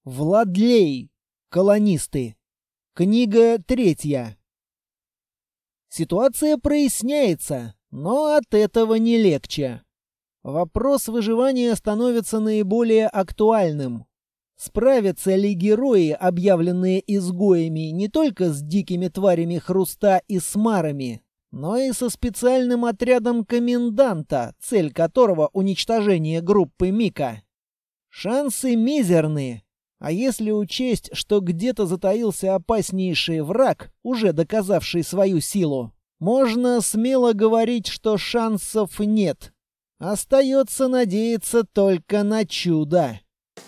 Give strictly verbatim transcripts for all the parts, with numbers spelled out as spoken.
Владлей. Колонисты. Книга третья. Ситуация проясняется, но от этого не легче. Вопрос выживания становится наиболее актуальным. Справятся ли герои, объявленные изгоями, не только с дикими тварями Хруста и Смарами, но и со специальным отрядом коменданта, цель которого — уничтожение группы Мика? Шансы мизерны. А если учесть, что где-то затаился опаснейший враг, уже доказавший свою силу, можно смело говорить, что шансов нет. Остается надеяться только на чудо.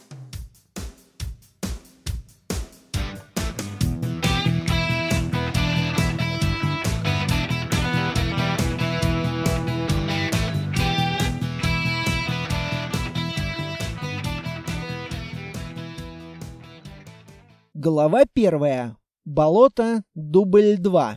Глава первая. Болото. Дубль два.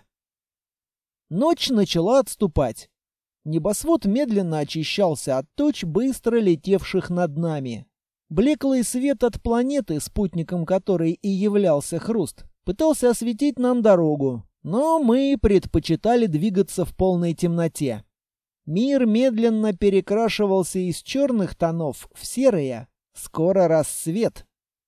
Ночь начала отступать. Небосвод медленно очищался от туч, быстро летевших над нами. Блеклый свет от планеты, спутником которой и являлся Хруст, пытался осветить нам дорогу, но мы предпочитали двигаться в полной темноте. Мир медленно перекрашивался из черных тонов в серые. Скоро рассвет.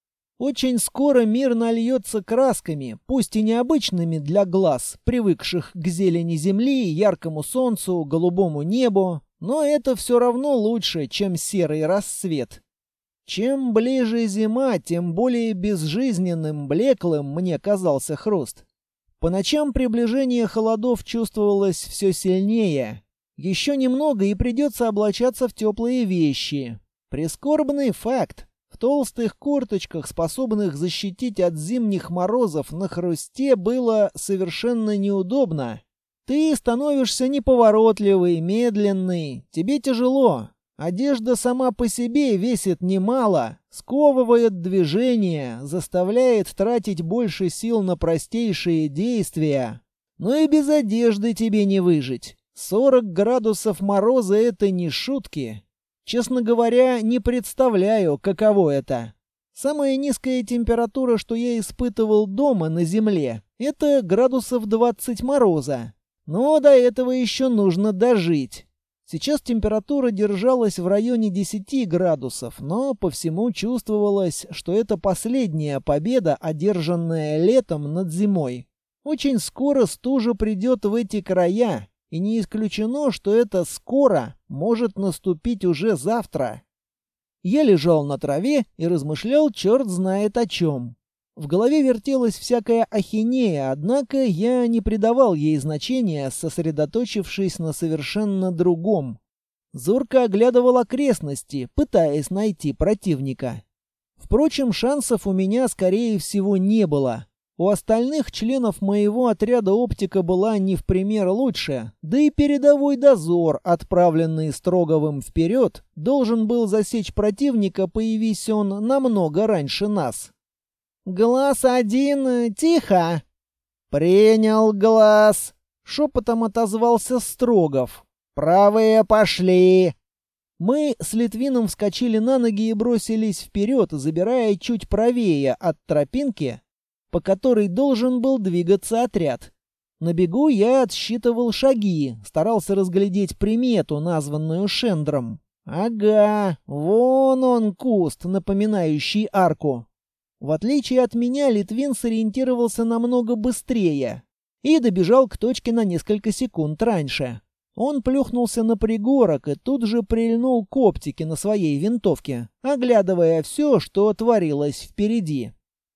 Очень скоро мир нальется красками, пусть и необычными для глаз, привыкших к зелени земли, яркому солнцу, голубому небу, но это все равно лучше, чем серый рассвет. Чем ближе зима, тем более безжизненным, блеклым мне казался Хруст. По ночам приближение холодов чувствовалось все сильнее. Еще немного, и придется облачаться в теплые вещи. Прискорбный факт. В толстых курточках, способных защитить от зимних морозов, на Хрусте было совершенно неудобно. Ты становишься неповоротливый, медленный, тебе тяжело. Одежда сама по себе весит немало, сковывает движение, заставляет тратить больше сил на простейшие действия. Но и без одежды тебе не выжить. сорок градусов мороза — это не шутки. Честно говоря, не представляю, каково это. Самая низкая температура, что я испытывал дома на земле, это градусов двадцать мороза. Но до этого еще нужно дожить. Сейчас температура держалась в районе десяти градусов, но по всему чувствовалось, что это последняя победа, одержанная летом над зимой. Очень скоро стужа придет в эти края. И не исключено, что это скоро может наступить уже завтра. Я лежал на траве и размышлял черт знает о чем. В голове вертелась всякая ахинея, однако я не придавал ей значения, сосредоточившись на совершенно другом. Зорко оглядывал окрестности, пытаясь найти противника. Впрочем, шансов у меня, скорее всего, не было. У остальных членов моего отряда оптика была не в пример лучше, да и передовой дозор, отправленный Строговым вперед, должен был засечь противника, появись он намного раньше нас. «Глаз один, тихо!» «Принял глаз!» — шепотом отозвался Строгов. «Правые пошли!» Мы с Литвином вскочили на ноги и бросились вперед, забирая чуть правее от тропинки, по которой должен был двигаться отряд. На бегу я отсчитывал шаги, старался разглядеть примету, названную Шендром. Ага, вон он куст, напоминающий арку. В отличие от меня, Литвин сориентировался намного быстрее и добежал к точке на несколько секунд раньше. Он плюхнулся на пригорок и тут же прильнул к оптике на своей винтовке, оглядывая все, что творилось впереди.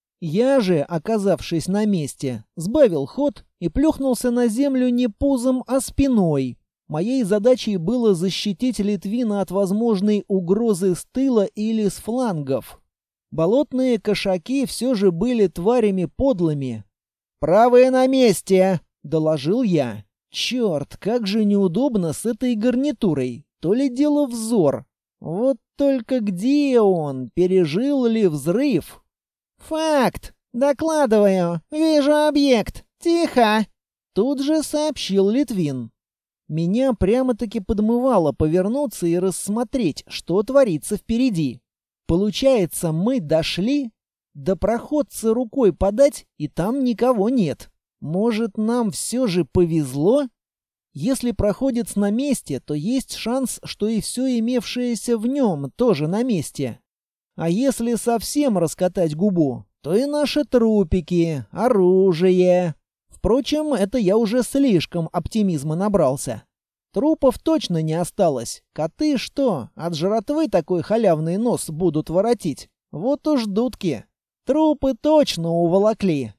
Я же, оказавшись на месте, сбавил ход и плюхнулся на землю не пузом, а спиной. Моей задачей было защитить Литвина от возможной угрозы с тыла или с флангов. Болотные кошаки все же были тварями подлыми. «Правые на месте!» — доложил я. «Черт, как же неудобно с этой гарнитурой! То ли дело взор! Вот только где он? Пережил ли взрыв?» «Факт! Докладываю! Вижу объект! Тихо!» Тут же сообщил Литвин. Меня прямо-таки подмывало повернуться и рассмотреть, что творится впереди. Получается, мы дошли? До проходца рукой подать, и там никого нет. Может, нам все же повезло? Если проходец на месте, то есть шанс, что и все имевшееся в нем тоже на месте. А если совсем раскатать губу, то и наши трупики, оружие. Впрочем, это я уже слишком оптимизма набрался. Трупов точно не осталось. Коты что, от жратвы такой халявный нос будут воротить? Вот уж дудки. Трупы точно уволокли.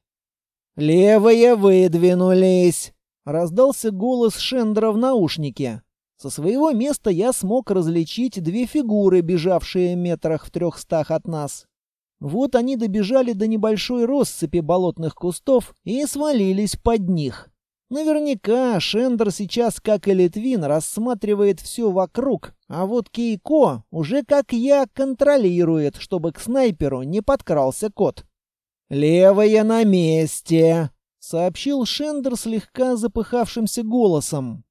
«Левые выдвинулись!» — раздался голос Шендера в наушнике. Со своего места я смог различить две фигуры, бежавшие метрах в трехстах от нас. Вот они добежали до небольшой россыпи болотных кустов и свалились под них. Наверняка Шендер сейчас, как и Литвин, рассматривает все вокруг, а вот Кейко уже, как я, контролирует, чтобы к снайперу не подкрался кот. «Левая на месте», — сообщил Шендер слегка запыхавшимся голосом.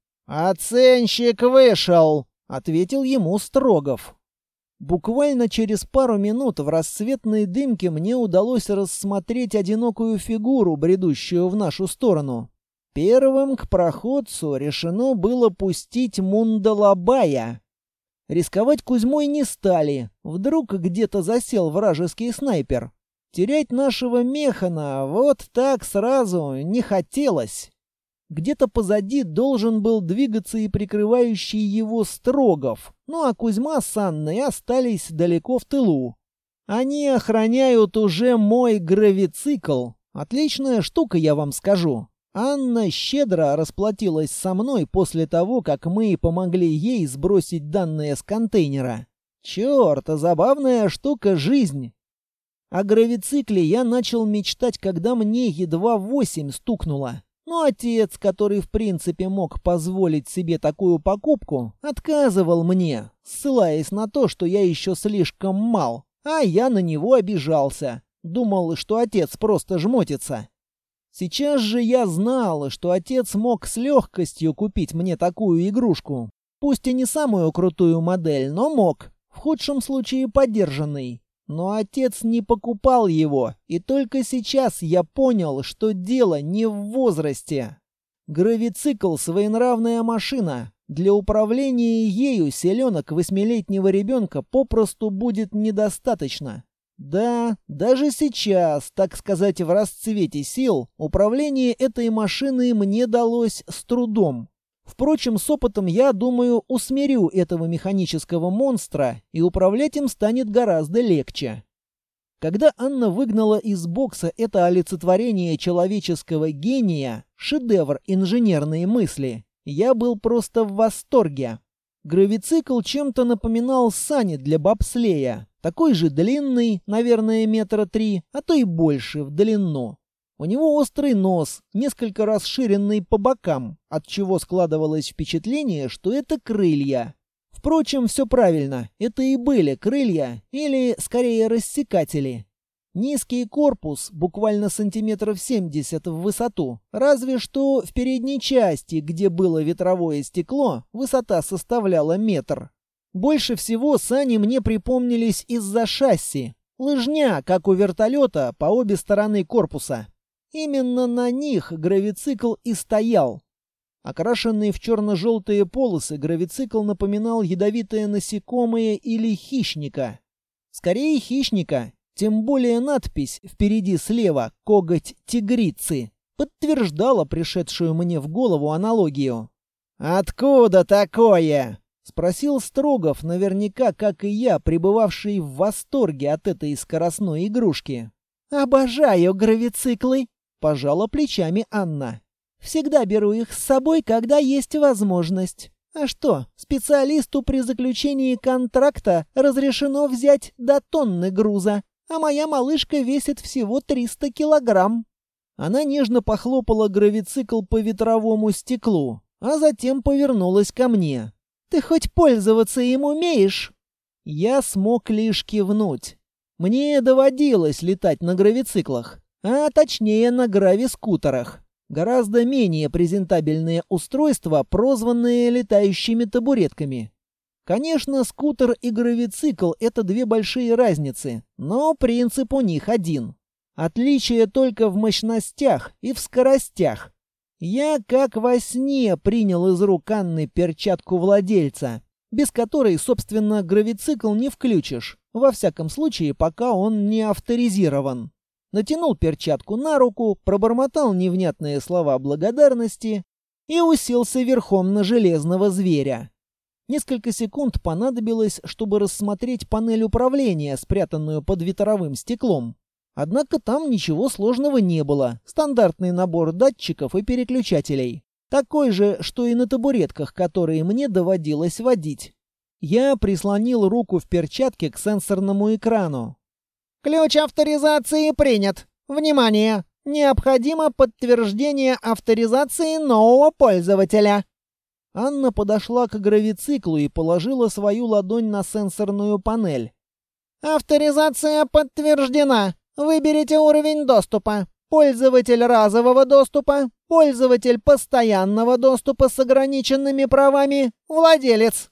«Оценщик вышел», — ответил ему Строгов. Буквально через пару минут в рассветной дымке мне удалось рассмотреть одинокую фигуру, бредущую в нашу сторону. Первым к проходцу решено было пустить Мундалабая. Рисковать Кузьмой не стали. Вдруг где-то засел вражеский снайпер. Терять нашего Механа вот так сразу не хотелось. Где-то позади должен был двигаться и прикрывающий его Строгов. Ну а Кузьма с Анной остались далеко в тылу. Они охраняют уже мой гравицикл. Отличная штука, я вам скажу. Анна щедро расплатилась со мной после того, как мы помогли ей сбросить данные с контейнера. Черт, забавная штука жизнь. О гравицикле я начал мечтать, когда мне едва восемь стукнуло. Но отец, который в принципе мог позволить себе такую покупку, отказывал мне, ссылаясь на то, что я еще слишком мал, а я на него обижался. Думал, что отец просто жмотится. Сейчас же я знал, что отец мог с легкостью купить мне такую игрушку. Пусть и не самую крутую модель, но мог. В худшем случае подержанный. Но отец не покупал его, и только сейчас я понял, что дело не в возрасте. Гравицикл — своенравная машина. Для управления ею селенок восьмилетнего ребенка попросту будет недостаточно. Да, даже сейчас, так сказать, в расцвете сил, управление этой машиной мне далось с трудом. Впрочем, с опытом, я думаю, усмирю этого механического монстра, и управлять им станет гораздо легче. Когда Анна выгнала из бокса это олицетворение человеческого гения, шедевр инженерной мысли, я был просто в восторге. Гравицикл чем-то напоминал сани для бобслея. Такой же длинный, наверное, метра три, а то и больше в длину. У него острый нос, несколько расширенный по бокам, отчего складывалось впечатление, что это крылья. Впрочем, все правильно, это и были крылья, или, скорее, рассекатели. Низкий корпус, буквально сантиметров семьдесят в высоту, разве что в передней части, где было ветровое стекло, высота составляла метр. Больше всего сани мне припомнились из-за шасси. Лыжня, как у вертолета, по обе стороны корпуса. Именно на них гравицикл и стоял. Окрашенный в черно-желтые полосы, гравицикл напоминал ядовитое насекомое или хищника. Скорее хищника, тем более надпись впереди слева «Коготь тигрицы» подтверждала пришедшую мне в голову аналогию. «Откуда такое?» — спросил Строгов, наверняка, как и я, пребывавший в восторге от этой скоростной игрушки. «Обожаю гравициклы!» — пожала плечами Анна. «Всегда беру их с собой, когда есть возможность. А что, специалисту при заключении контракта разрешено взять до тонны груза, а моя малышка весит всего триста килограмм». Она нежно похлопала гравицикл по ветровому стеклу, а затем повернулась ко мне. «Ты хоть пользоваться им умеешь?» Я смог лишь кивнуть. Мне доводилось летать на гравициклах, а точнее на гравискутерах. Гораздо менее презентабельные устройства, прозванные летающими табуретками. Конечно, скутер и гравицикл — это две большие разницы, но принцип у них один. Отличие только в мощностях и в скоростях. Я как во сне принял из рук Анны перчатку владельца, без которой, собственно, гравицикл не включишь, во всяком случае, пока он не авторизирован. Натянул перчатку на руку, пробормотал невнятные слова благодарности и уселся верхом на железного зверя. Несколько секунд понадобилось, чтобы рассмотреть панель управления, спрятанную под ветровым стеклом. Однако там ничего сложного не было. Стандартный набор датчиков и переключателей. Такой же, что и на табуретках, которые мне доводилось водить. Я прислонил руку в перчатке к сенсорному экрану. «Ключ авторизации принят. Внимание! Необходимо подтверждение авторизации нового пользователя». Анна подошла к гравициклу и положила свою ладонь на сенсорную панель. «Авторизация подтверждена. Выберите уровень доступа. Пользователь разового доступа, пользователь постоянного доступа с ограниченными правами, владелец».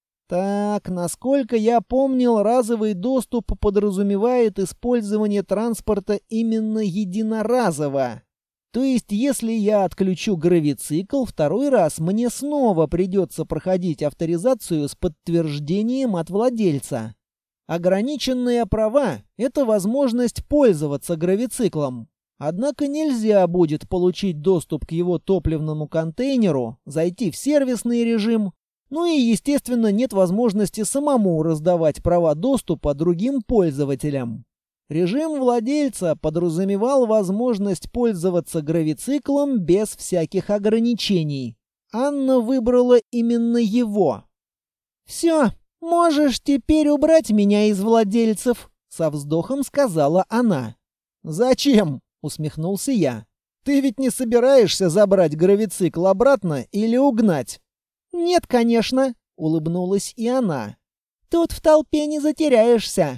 Так, насколько я помнил, разовый доступ подразумевает использование транспорта именно единоразово. То есть, если я отключу гравицикл, второй раз мне снова придется проходить авторизацию с подтверждением от владельца. Ограниченные права — это возможность пользоваться гравициклом. Однако нельзя будет получить доступ к его топливному контейнеру, зайти в сервисный режим, ну и, естественно, нет возможности самому раздавать права доступа другим пользователям. Режим владельца подразумевал возможность пользоваться гравициклом без всяких ограничений. Анна выбрала именно его. «Все, можешь теперь убрать меня из владельцев», — со вздохом сказала она. «Зачем?» — усмехнулся я. «Ты ведь не собираешься забрать гравицикл обратно или угнать?» «Нет, конечно», — улыбнулась и она. «Тут в толпе не затеряешься».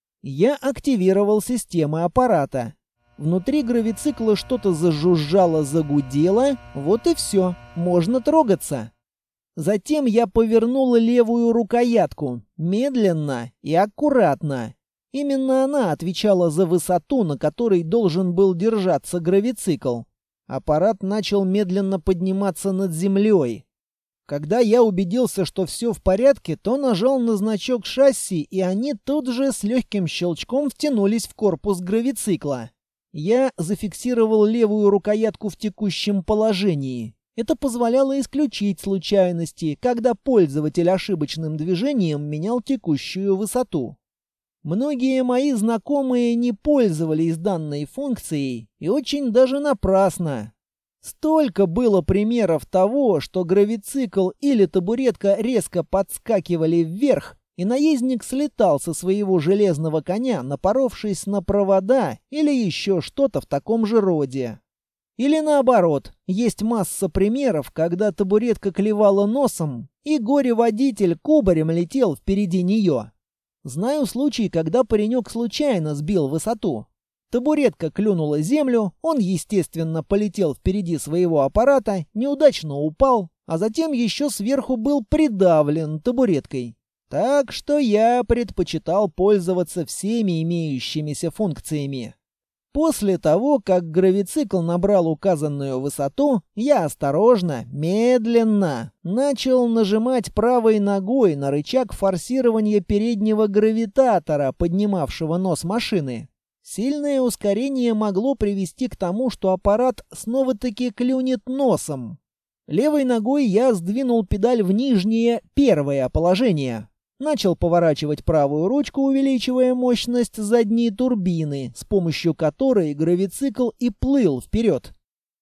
Я активировал системы аппарата. Внутри гравицикла что-то зажужжало, загудело. Вот и все, можно трогаться. Затем я повернул левую рукоятку, медленно и аккуратно. Именно она отвечала за высоту, на которой должен был держаться гравицикл. Аппарат начал медленно подниматься над землей. Когда я убедился, что все в порядке, то нажал на значок шасси, и они тут же с легким щелчком втянулись в корпус гравицикла. Я зафиксировал левую рукоятку в текущем положении. Это позволяло исключить случайности, когда пользователь ошибочным движением менял текущую высоту. Многие мои знакомые не пользовались данной функцией, и очень даже напрасно. Столько было примеров того, что гравицикл или табуретка резко подскакивали вверх, и наездник слетал со своего железного коня, напоровшись на провода или еще что-то в таком же роде. Или наоборот, есть масса примеров, когда табуретка клевала носом, и горе-водитель кубарем летел впереди нее. Знаю случай, когда паренек случайно сбил высоту. Табуретка клюнула землю, он, естественно, полетел впереди своего аппарата, неудачно упал, а затем еще сверху был придавлен табуреткой. Так что я предпочитал пользоваться всеми имеющимися функциями. После того, как гравицикл набрал указанную высоту, я осторожно, медленно начал нажимать правой ногой на рычаг форсирования переднего гравитатора, поднимавшего нос машины. Сильное ускорение могло привести к тому, что аппарат снова-таки клюнет носом. Левой ногой я сдвинул педаль в нижнее, первое положение. Начал поворачивать правую ручку, увеличивая мощность задней турбины, с помощью которой гравицикл и плыл вперед.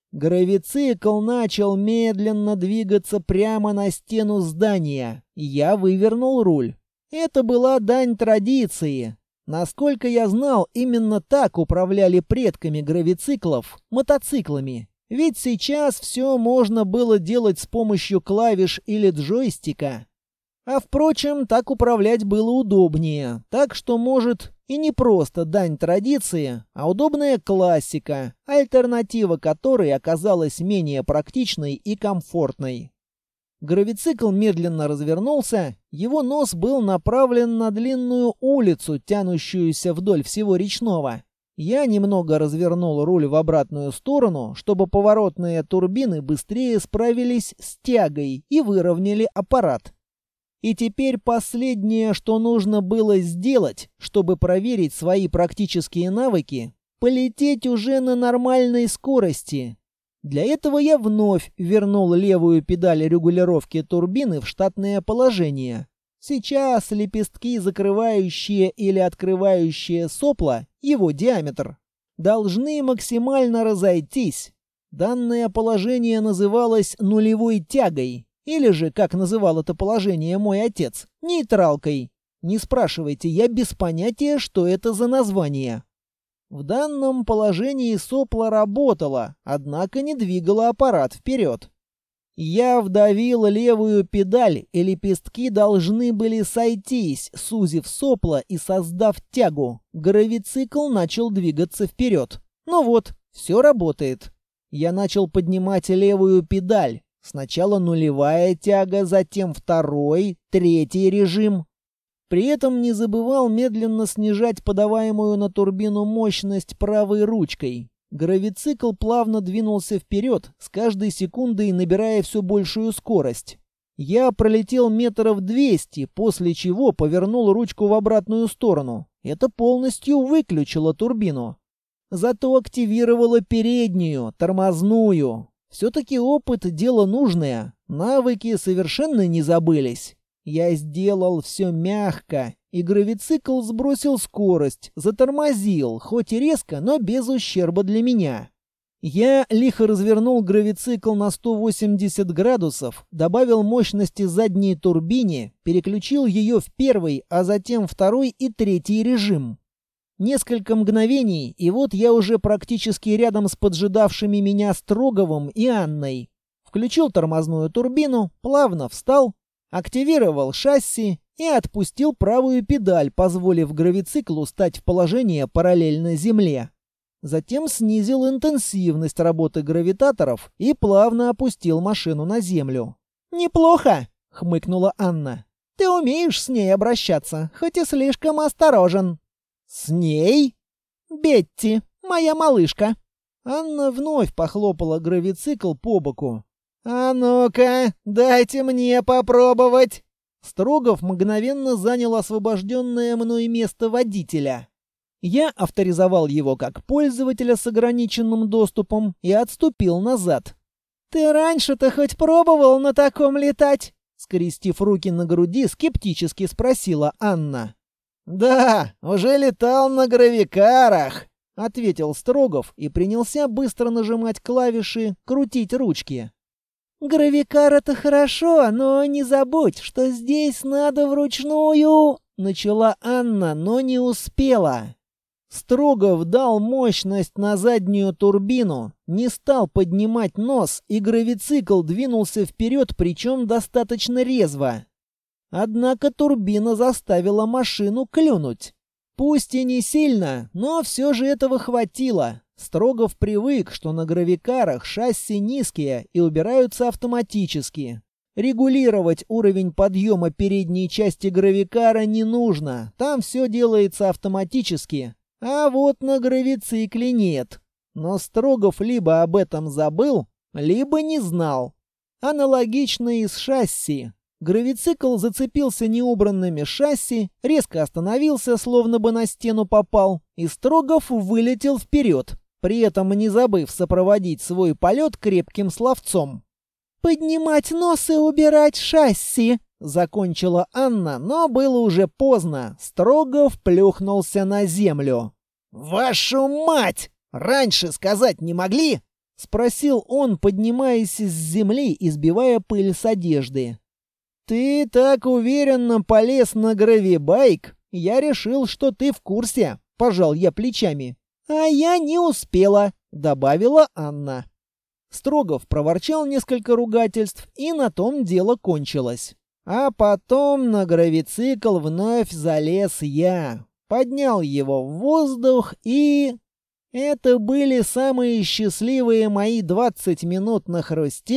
Гравицикл начал медленно двигаться прямо на стену здания. Я вывернул руль. Это была дань традиции. Насколько я знал, именно так управляли предками гравициклов мотоциклами. Ведь сейчас все можно было делать с помощью клавиш или джойстика. А впрочем, так управлять было удобнее. Так что, может, и не просто дань традиции, а удобная классика, альтернатива которой оказалась менее практичной и комфортной. Гравицикл медленно развернулся, его нос был направлен на длинную улицу, тянущуюся вдоль всего речного. Я немного развернул руль в обратную сторону, чтобы поворотные турбины быстрее справились с тягой и выровняли аппарат. И теперь последнее, что нужно было сделать, чтобы проверить свои практические навыки, полететь уже на нормальной скорости. Для этого я вновь вернул левую педаль регулировки турбины в штатное положение. Сейчас лепестки, закрывающие или открывающие сопла, его диаметр, должны максимально разойтись. Данное положение называлось нулевой тягой, или же, как называл это положение мой отец, нейтралкой. Не спрашивайте, я без понятия, что это за название. В данном положении сопло работало, однако не двигало аппарат вперед. Я вдавил левую педаль, и лепестки должны были сойтись, сузив сопло и создав тягу. Гравицикл начал двигаться вперед. Ну вот, все работает. Я начал поднимать левую педаль. Сначала нулевая тяга, затем второй, третий режим. При этом не забывал медленно снижать подаваемую на турбину мощность правой ручкой. Гравицикл плавно двинулся вперед, с каждой секундой набирая все большую скорость. Я пролетел метров двести, после чего повернул ручку в обратную сторону. Это полностью выключило турбину. Зато активировало переднюю, тормозную. Все-таки опыт — дело нужное, навыки совершенно не забылись. Я сделал все мягко, и гравицикл сбросил скорость, затормозил, хоть и резко, но без ущерба для меня. Я лихо развернул гравицикл на сто восемьдесят градусов, добавил мощности задней турбине, переключил ее в первый, а затем второй и третий режим. Несколько мгновений, и вот я уже практически рядом с поджидавшими меня Строговым и Анной. Включил тормозную турбину, плавно встал, активировал шасси и отпустил правую педаль, позволив гравициклу стать в положение параллельно земле. Затем снизил интенсивность работы гравитаторов и плавно опустил машину на землю. «Неплохо!» — хмыкнула Анна. «Ты умеешь с ней обращаться, хоть и слишком осторожен». «С ней?» «Бетти, моя малышка». Анна вновь похлопала гравицикл по боку. «А ну-ка, дайте мне попробовать!» Строгов мгновенно занял освобожденное мной место водителя. Я авторизовал его как пользователя с ограниченным доступом и отступил назад. «Ты раньше-то хоть пробовал на таком летать?» Скрестив руки на груди, скептически спросила Анна. «Да, уже летал на гравикарах», — ответил Строгов и принялся быстро нажимать клавиши, крутить ручки. «Гравикар — это хорошо, но не забудь, что здесь надо вручную...» Начала Анна, но не успела. Строгов дал мощность на заднюю турбину, не стал поднимать нос, и гравицикл двинулся вперед, причем достаточно резво. Однако турбина заставила машину клюнуть. Пусть и не сильно, но все же этого хватило. Строгов привык, что на гравикарах шасси низкие и убираются автоматически. Регулировать уровень подъема передней части гравикара не нужно, там все делается автоматически. А вот на гравицикле нет. Но Строгов либо об этом забыл, либо не знал. Аналогично и с шасси. Гравицикл зацепился неубранными шасси, резко остановился, словно бы на стену попал, и Строгов вылетел вперед, при этом не забыв сопроводить свой полет крепким словцом. «Поднимать нос и убирать шасси!» — закончила Анна, но было уже поздно. Строгов плюхнулся на землю. «Вашу мать! Раньше сказать не могли?» — спросил он, поднимаясь с земли и сбивая пыль с одежды. «Ты так уверенно полез на гравибайк, я решил, что ты в курсе», — пожал я плечами. «А я не успела», — добавила Анна. Строгов проворчал несколько ругательств, и на том дело кончилось. А потом на гравицикл вновь залез я, поднял его в воздух и... Это были самые счастливые мои двадцать минут на хрусте,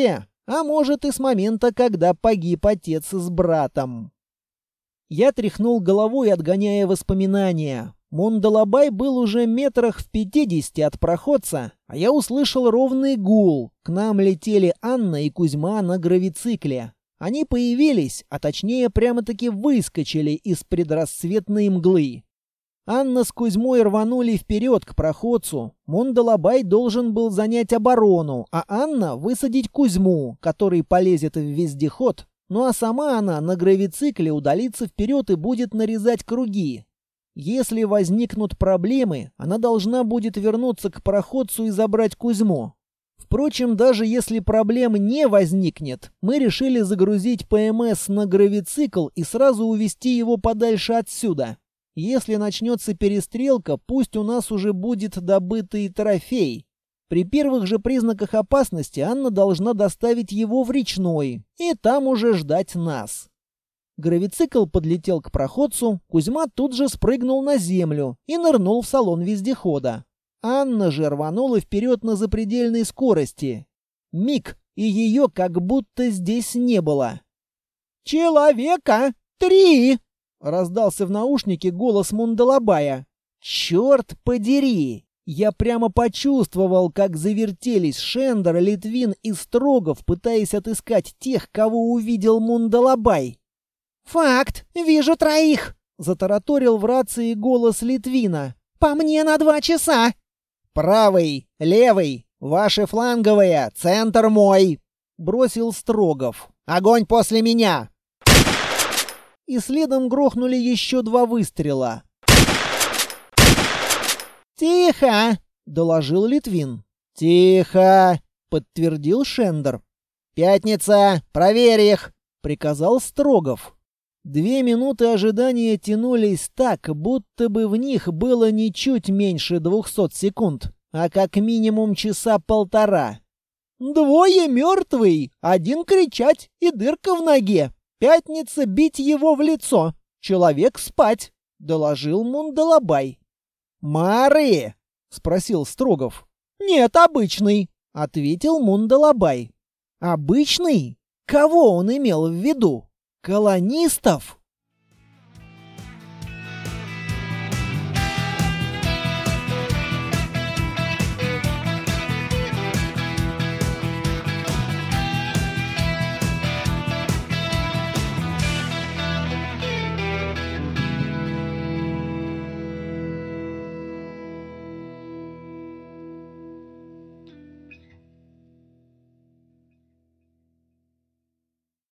А может и с момента, когда погиб отец с братом. Я тряхнул головой, отгоняя воспоминания. Мундалабай был уже метрах в пятидесяти от проходца, а я услышал ровный гул. К нам летели Анна и Кузьма на гравицикле. Они появились, а точнее прямо-таки выскочили из предрассветной мглы. Анна с Кузьмой рванули вперед к проходцу. Мундалабай должен был занять оборону, а Анна высадить Кузьму, который полезет в вездеход, ну а сама она на гравицикле удалится вперед и будет нарезать круги. Если возникнут проблемы, она должна будет вернуться к проходцу и забрать Кузьму. Впрочем, даже если проблем не возникнет, мы решили загрузить ПМС на гравицикл и сразу увезти его подальше отсюда. Если начнется перестрелка, пусть у нас уже будет добытый трофей. При первых же признаках опасности Анна должна доставить его в речной и там уже ждать нас. Гравицикл подлетел к проходцу, Кузьма тут же спрыгнул на землю и нырнул в салон вездехода. Анна же рванула вперед на запредельной скорости. Миг, и ее как будто здесь не было. «Человека! Три!» — раздался в наушнике голос Мундалабая. «Черт подери!» Я прямо почувствовал, как завертелись Шендер, Литвин и Строгов, пытаясь отыскать тех, кого увидел Мундалабай. «Факт! Вижу троих!» — затараторил в рации голос Литвина. «По мне на два часа!» «Правый, левый, ваши фланговые, центр мой!» — бросил Строгов. «Огонь после меня!» И следом грохнули еще два выстрела. «Тихо!» — доложил Литвин. «Тихо!» — подтвердил Шендер. «Пятница! Проверь их!» — приказал Строгов. Две минуты ожидания тянулись так, будто бы в них было ничуть меньше двухсот секунд, а как минимум часа полтора. «Двое мертвый, один кричать и дырка в ноге. Пятница бить его в лицо, человек спать», — доложил Мундалабай. «Мары?» — спросил Строгов. «Нет, обычный», — ответил Мундалабай. «Обычный? Кого он имел в виду? Колонистов?»